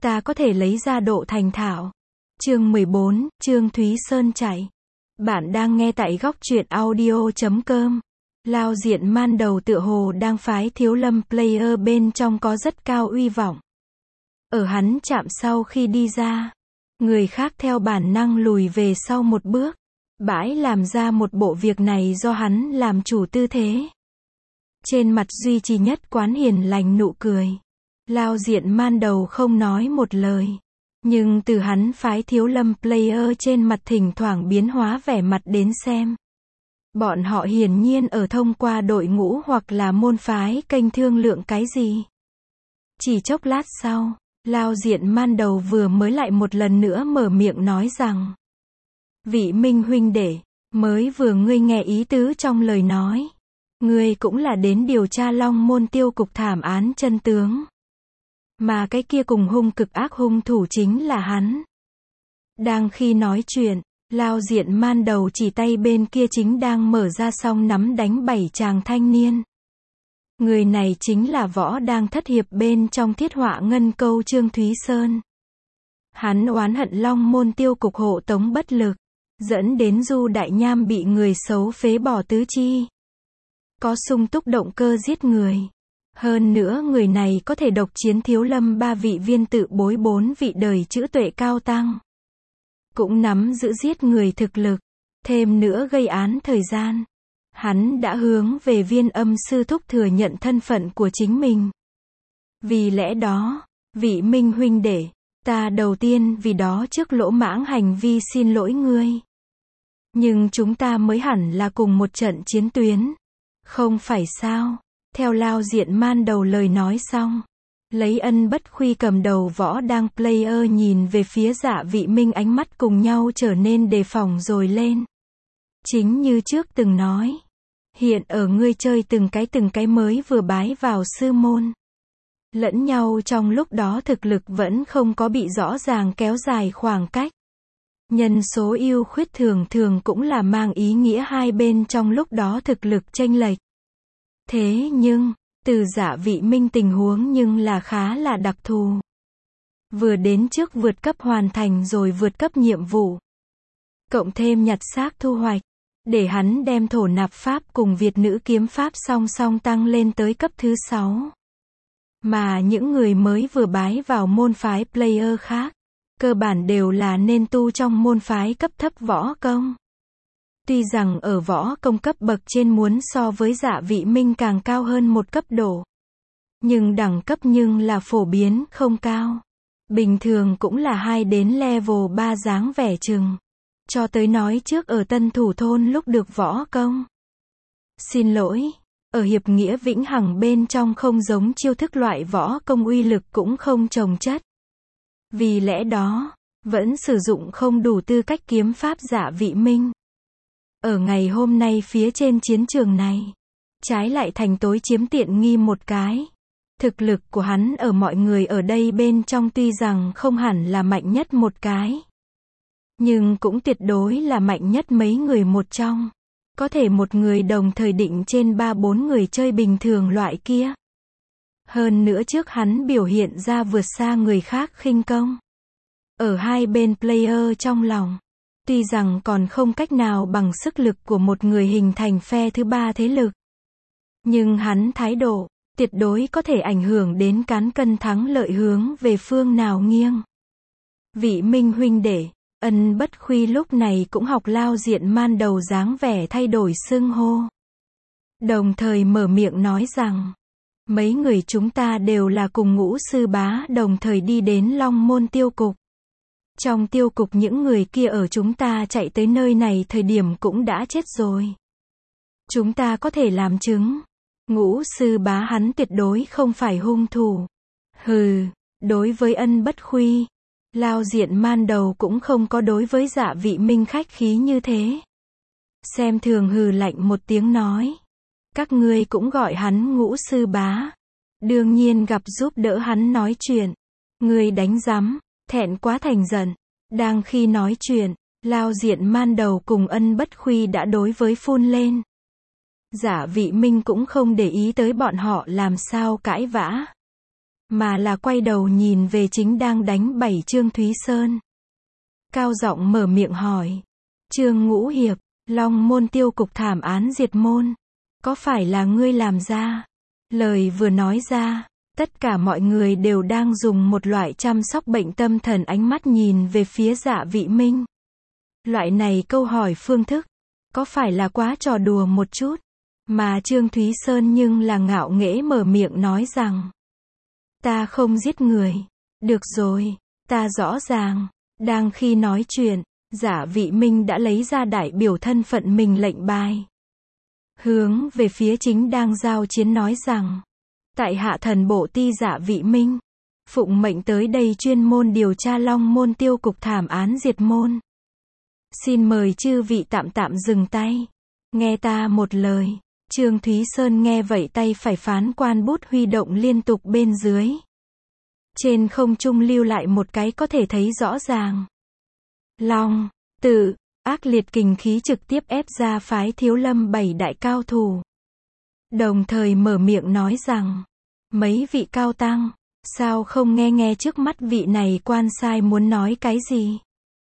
ta có thể lấy ra độ thành thạo. Chương 14, Trương Thúy Sơn chạy. Bạn đang nghe tại góc truyện audio.com. Lao diện man đầu tựa hồ đang phái Thiếu Lâm player bên trong có rất cao uy vọng. Ở hắn chạm sau khi đi ra, người khác theo bản năng lùi về sau một bước, bãi làm ra một bộ việc này do hắn làm chủ tư thế. Trên mặt duy trì nhất quán hiền lành nụ cười. Lao diện man đầu không nói một lời. Nhưng từ hắn phái Thiếu Lâm player trên mặt thỉnh thoảng biến hóa vẻ mặt đến xem. Bọn họ hiển nhiên ở thông qua đội ngũ hoặc là môn phái kênh thương lượng cái gì. Chỉ chốc lát sau, Lao diện man đầu vừa mới lại một lần nữa mở miệng nói rằng: Vị Minh huynh đệ, mới vừa ngươi nghe ý tứ trong lời nói. Ngươi cũng là đến điều tra Long Môn tiêu cục thảm án chân tướng. Mà cái kia cùng hung cực ác hung thủ chính là hắn. Đang khi nói chuyện, Lao diện man đầu chỉ tay bên kia chính đang mở ra song nắm đánh 7 chàng thanh niên. Người này chính là võ đang thất hiệp bên trong Thiết Họa Ngân Câu Trương Thúy Sơn. Hắn oán hận Long Môn tiêu cục hộ tống bất lực, dẫn đến Du Đại Nham bị người xấu phế bỏ tứ chi. Có sung túc động cơ giết người. Hơn nữa người này có thể độc chiến Thiếu Lâm 3 vị viên tự bối 4 vị đời chữ tuệ cao tăng. Cũng nắm giữ giết người thực lực. Thêm nữa gây án thời gian. Hắn đã hướng về Viên Âm sư thúc thừa nhận thân phận của chính mình. Vì lẽ đó, vị Minh huynh đệ, ta đầu tiên vì đó trước lỗ mãng hành vi xin lỗi ngươi. Nhưng chúng ta mới hẳn là cùng một trận chiến tuyến. Không phải sao? Theo Lao diện man đầu lời nói xong, lấy Ân Bất Khuy cầm đầu võ đang player nhìn về phía Dạ Vị Minh, ánh mắt cùng nhau trở nên đề phòng rồi lên. Chính như trước từng nói, hiện ở ngươi chơi từng cái mới vừa bái vào sư môn. Lẫn nhau trong lúc đó thực lực vẫn không có bị rõ ràng kéo dài khoảng cách. Nhân số ưu khuyết thường thường cũng là mang ý nghĩa hai bên trong lúc đó thực lực chênh lệch. Thế nhưng, từ Dạ Vị Minh tình huống nhưng là khá là đặc thù. Vừa đến trước vượt cấp hoàn thành rồi vượt cấp nhiệm vụ. Cộng thêm nhặt xác thu hoạch, để hắn đem thổ nạp pháp cùng Việt nữ kiếm pháp song song tăng lên tới cấp thứ 6. Mà những người mới vừa bái vào môn phái player khác, cơ bản đều là nên tu trong môn phái cấp thấp võ công. Tuy rằng ở võ công cấp bậc trên muốn so với Dạ Vị Minh càng cao hơn một cấp độ. Nhưng đẳng cấp nhưng là phổ biến không cao. Bình thường cũng là 2 đến level 3 dáng vẻ chừng. Cho tới nói trước ở Tân Thủ Thôn lúc được võ công. Xin lỗi, ở hiệp nghĩa vĩnh hằng bên trong không giống chiêu thức loại võ công uy lực cũng không chồng chất. Vì lẽ đó, vẫn sử dụng không đủ tư cách kiếm pháp Dạ Vị Minh. Ở ngày hôm nay phía trên chiến trường này, trái lại thành tối chiếm tiện nghi một cái. Thực lực của hắn ở mọi người ở đây bên trong tuy rằng không hẳn là mạnh nhất một cái, nhưng cũng tuyệt đối là mạnh nhất mấy người một trong. Có thể một người đồng thời định trên 3-4 người chơi bình thường loại kia. Hơn nữa trước hắn biểu hiện ra vượt xa người khác khinh công. Ở hai bên player trong lòng, tuy rằng còn không cách nào bằng sức lực của một người hình thành phe thứ 3 thế lực. Nhưng hắn thái độ, tuyệt đối có thể ảnh hưởng đến cán cân thắng lợi hướng về phương nào nghiêng. Vị Minh huynh đệ, Ân Bất Khuy lúc này cũng học Lao diện man đầu dáng vẻ thay đổi xưng hô. Đồng thời mở miệng nói rằng, mấy người chúng ta đều là cùng Ngũ sư bá đồng thời đi đến Long Môn tiêu cục. Trong tiêu cục những người kia ở chúng ta chạy tới nơi này thời điểm cũng đã chết rồi. Chúng ta có thể làm chứng. Ngũ sư bá hắn tuyệt đối không phải hung thủ. Hừ, đối với Ân Bất Khuy, Lao diện man đầu cũng không có đối với Dạ Vị Minh khách khí như thế. Xem thường hừ lạnh một tiếng nói. Các ngươi cũng gọi hắn Ngũ sư bá. Đương nhiên gặp giúp đỡ hắn nói chuyện. Ngươi đánh rắm, thẹn quá thành giận. Đang khi nói chuyện, Lao diện man đầu cùng Ân Bất Khuy đã đối với phun lên. Dạ Vị Minh cũng không để ý tới bọn họ làm sao cãi vã. mà là quay đầu nhìn về chính đang đánh bẩy Trương Thúy Sơn. Cao giọng mở miệng hỏi. Trương Ngũ Hiệp, Long Môn tiêu cục thảm án diệt môn. Có phải là ngươi làm ra? Lời vừa nói ra, tất cả mọi người đều đang dùng một loại chăm sóc bệnh tâm thần ánh mắt nhìn về phía Dạ Vị Minh. Loại này câu hỏi phương thức, có phải là quá trò đùa một chút? Mà Trương Thúy Sơn nhưng là ngạo nghễ mở miệng nói rằng, ta không giết người. Được rồi, ta rõ ràng. Đang khi nói chuyện, Dạ Vị Minh đã lấy ra đại biểu thân phận mình lệnh bài. Hướng về phía chính đang giao chiến nói rằng, tại hạ thần bộ ti Dạ Vị Minh, phụng mệnh tới đây chuyên môn điều tra Long Môn tiêu cục thảm án diệt môn. Xin mời chư vị tạm dừng tay. Nghe ta một lời. Trương Thúy Sơn nghe vậy tay phải phán quan bút huy động liên tục bên dưới. Trên không trung lưu lại một cái có thể thấy rõ ràng. Long, tự, ác liệt kình khí trực tiếp ép ra phái Thiếu Lâm 7 đại cao thủ. Đồng thời mở miệng nói rằng, mấy vị cao tăng, sao không nghe trước mắt vị này quan sai muốn nói cái gì?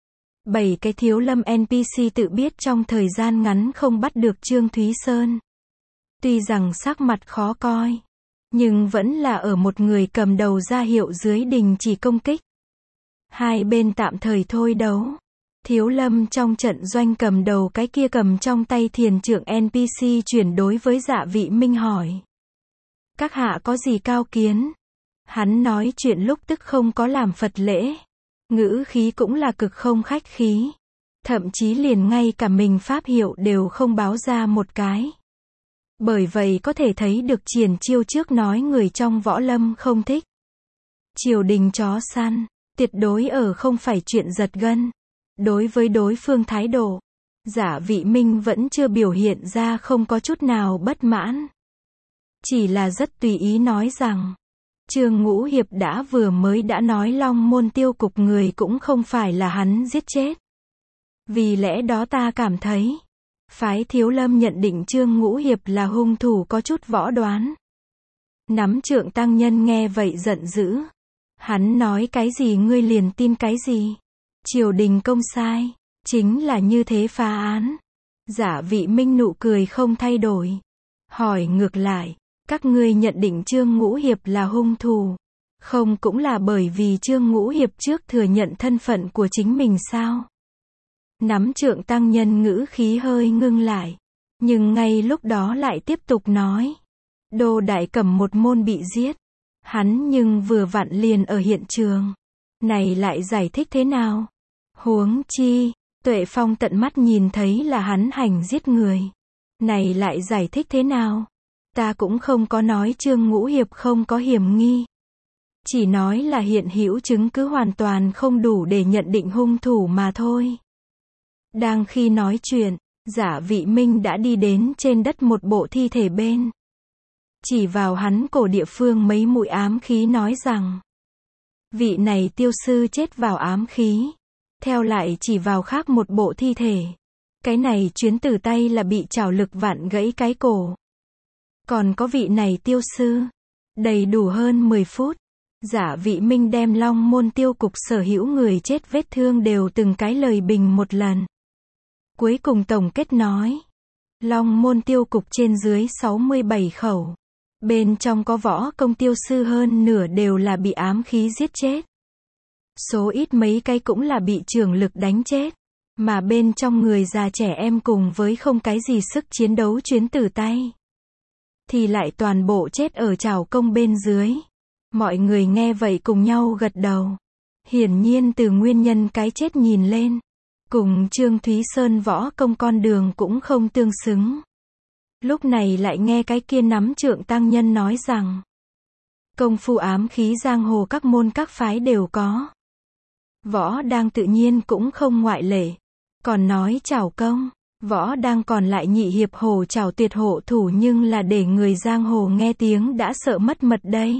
7 cái Thiếu Lâm NPC tự biết trong thời gian ngắn không bắt được Trương Thúy Sơn. Tuy rằng sắc mặt khó coi, nhưng vẫn là ở một người cầm đầu ra hiệu dưới đình chỉ công kích. Hai bên tạm thời thôi đấu. Thiếu Lâm trong trận doanh cầm đầu cái kia cầm trong tay thiền trượng NPC chuyển đối với Dạ Vị Minh hỏi. Các hạ có gì cao kiến? Hắn nói chuyện lúc tức không có làm Phật lễ. Ngữ khí cũng là cực không khách khí. Thậm chí liền ngay cả mình pháp hiệu đều không báo ra một cái. Bởi vậy có thể thấy được triển chiêu trước nói người trong võ lâm không thích. Triều đình chó săn, tuyệt đối ở không phải chuyện giật gân. Đối với đối phương thái độ, Dạ Vị Minh vẫn chưa biểu hiện ra không có chút nào bất mãn. Chỉ là rất tùy ý nói rằng, Trương Ngũ Hiệp vừa mới đã nói Long Môn tiêu cục người cũng không phải là hắn giết chết. Vì lẽ đó ta cảm thấy, phái Thiếu Lâm nhận định Trương Ngũ Hiệp là hung thủ có chút võ đoán. Nắm trượng tăng nhân nghe vậy giận dữ. Hắn nói cái gì ngươi liền tin cái gì? Triều đình công sai, chính là như thế phá án. Dạ Vị Minh nụ cười không thay đổi. Hỏi ngược lại, các ngươi nhận định Trương Ngũ Hiệp là hung thủ, không cũng là bởi vì Trương Ngũ Hiệp trước thừa nhận thân phận của chính mình sao? Nắm trượng tăng nhân ngữ khí hơi ngưng lại, nhưng ngay lúc đó lại tiếp tục nói. Đô Đại Cẩm một môn bị giết, hắn nhưng vừa vặn liền ở hiện trường. Này lại giải thích thế nào? Huống chi, Tuệ Phong tận mắt nhìn thấy là hắn hành giết người. Này lại giải thích thế nào? Ta cũng không có nói Trương Ngũ Hiệp không có hiểm nghi. Chỉ nói là hiện hữu chứng cứ hoàn toàn không đủ để nhận định hung thủ mà thôi. Đang khi nói chuyện, Dạ Vị Minh đã đi đến trên đất một bộ thi thể bên. Chỉ vào hắn cổ địa phương mấy mũi ám khí nói rằng, vị này tiêu sư chết vào ám khí. Theo lại chỉ vào khác một bộ thi thể. Cái này chuyến từ tay là bị chảo lực vặn gãy cái cổ. Còn có vị này tiêu sư, đầy đủ hơn 10 phút. Dạ Vị Minh đem Long Môn tiêu cục sở hữu người chết vết thương đều từng cái lời bình một lần. Cuối cùng tổng kết nói, Long Môn tiêu cục trên dưới 67 khẩu. Bên trong có võ công tiêu sư hơn nửa đều là bị ám khí giết chết. Số ít mấy cái cũng là bị trường lực đánh chết. Mà bên trong người già trẻ em cùng với không cái gì sức chiến đấu chuyến từ tay. Thì lại toàn bộ chết ở chảo công bên dưới. Mọi người nghe vậy cùng nhau gật đầu. Hiển nhiên từ nguyên nhân cái chết nhìn lên, cùng Trương Thúy Sơn võ công con đường cũng không tương xứng. Lúc này lại nghe cái kia nắm trượng tăng nhân nói rằng, công phu ám khí giang hồ các môn các phái đều có. Võ đang tự nhiên cũng không ngoại lệ. Còn nói chảo công, võ đang còn lại nhị hiệp hồ chảo tuyệt hộ thủ nhưng là để người giang hồ nghe tiếng đã sợ mất mật đây.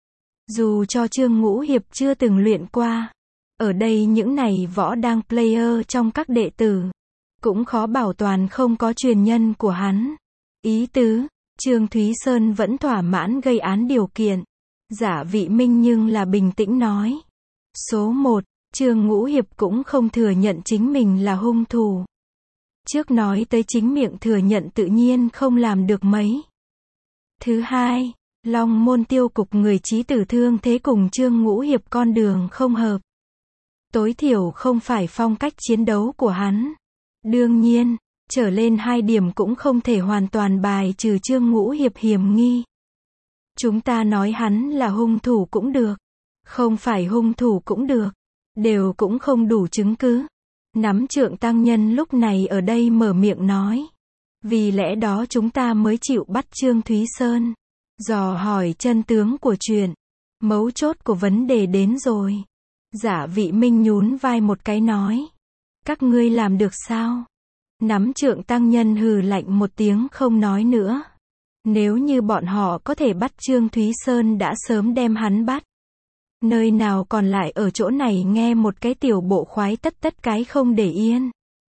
Dù cho Trương Ngũ Hiệp chưa từng luyện qua, ở đây những này võ đang player trong các đệ tử, cũng khó bảo toàn không có truyền nhân của hắn. Ý tứ, Trương Thúy Sơn vẫn thỏa mãn gây án điều kiện. Giả Vị Minh nhưng là bình tĩnh nói. Số 1, Trương Ngũ Hiệp cũng không thừa nhận chính mình là hung thủ. Trước nói tới chính miệng thừa nhận tự nhiên không làm được mấy. Thứ hai, Long Môn tiêu cục người chí tử thương thế cùng Trương Ngũ Hiệp con đường không hợp. Tối thiểu không phải phong cách chiến đấu của hắn. Đương nhiên, trở lên 2 điểm cũng không thể hoàn toàn bài trừ Trương Ngũ Hiệp hiểm nghi. Chúng ta nói hắn là hung thủ cũng được. Không phải hung thủ cũng được. Đều cũng không đủ chứng cứ. Nắm Trượng tăng nhân lúc này ở đây mở miệng nói. Vì lẽ đó chúng ta mới chịu bắt Trương Thúy Sơn. Dò hỏi chân tướng của chuyện. Mấu chốt của vấn đề đến rồi. Giả Vị Minh nhún vai một cái nói. Các ngươi làm được sao? Nắm Trượng tăng nhân hừ lạnh một tiếng không nói nữa. Nếu như bọn họ có thể bắt Trương Thúy Sơn đã sớm đem hắn bắt. Nơi nào còn lại ở chỗ này nghe một cái tiểu bộ khoái tất cái không để yên.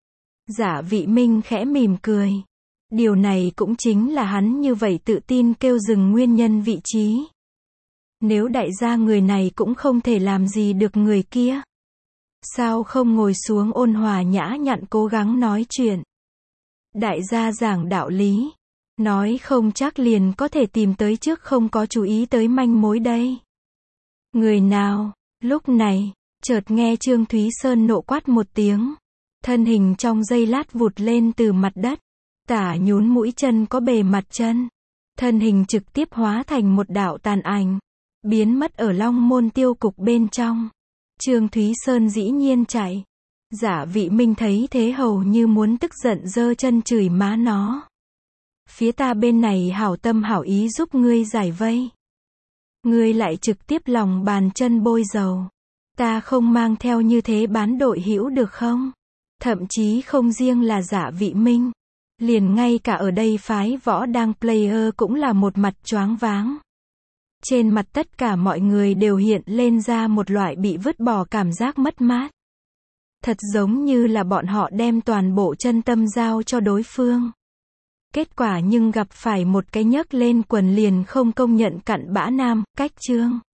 Giả Vị Minh khẽ mỉm cười. Điều này cũng chính là hắn như vậy tự tin kêu dừng nguyên nhân vị trí. Nếu đại gia người này cũng không thể làm gì được người kia. Sao không ngồi xuống ôn hòa nhã nhặn cố gắng nói chuyện. Đại gia giảng đạo lý. Nói không chắc liền có thể tìm tới trước không có chú ý tới manh mối đây. Người nào? Lúc này, chợt nghe Trương Thúy Sơn nộ quát một tiếng. Thân hình trong giây lát vụt lên từ mặt đất. Tả nhún mũi chân có bề mặt chân. Thân hình trực tiếp hóa thành một đạo tàn ảnh. Biến mất ở Long Môn tiêu cục bên trong. Trương Thúy Sơn dĩ nhiên chạy. Giả Vị Minh thấy thế hầu như muốn tức giận giơ chân chửi má nó. Phía ta bên này hảo tâm hảo ý giúp ngươi giải vây. Ngươi lại trực tiếp lòng bàn chân bôi dầu. Ta không mang theo như thế bán đội hữu được không? Thậm chí không riêng là Giả Vị Minh. Liền ngay cả ở đây phái võ đang player cũng là một mặt choáng váng. Trên mặt tất cả mọi người đều hiện lên ra một loại bị vứt bỏ cảm giác mất mát. Thật giống như là bọn họ đem toàn bộ chân tâm giao cho đối phương. Kết quả nhưng gặp phải một cái nhấc lên quần liền không công nhận cặn bã nam, cách Trương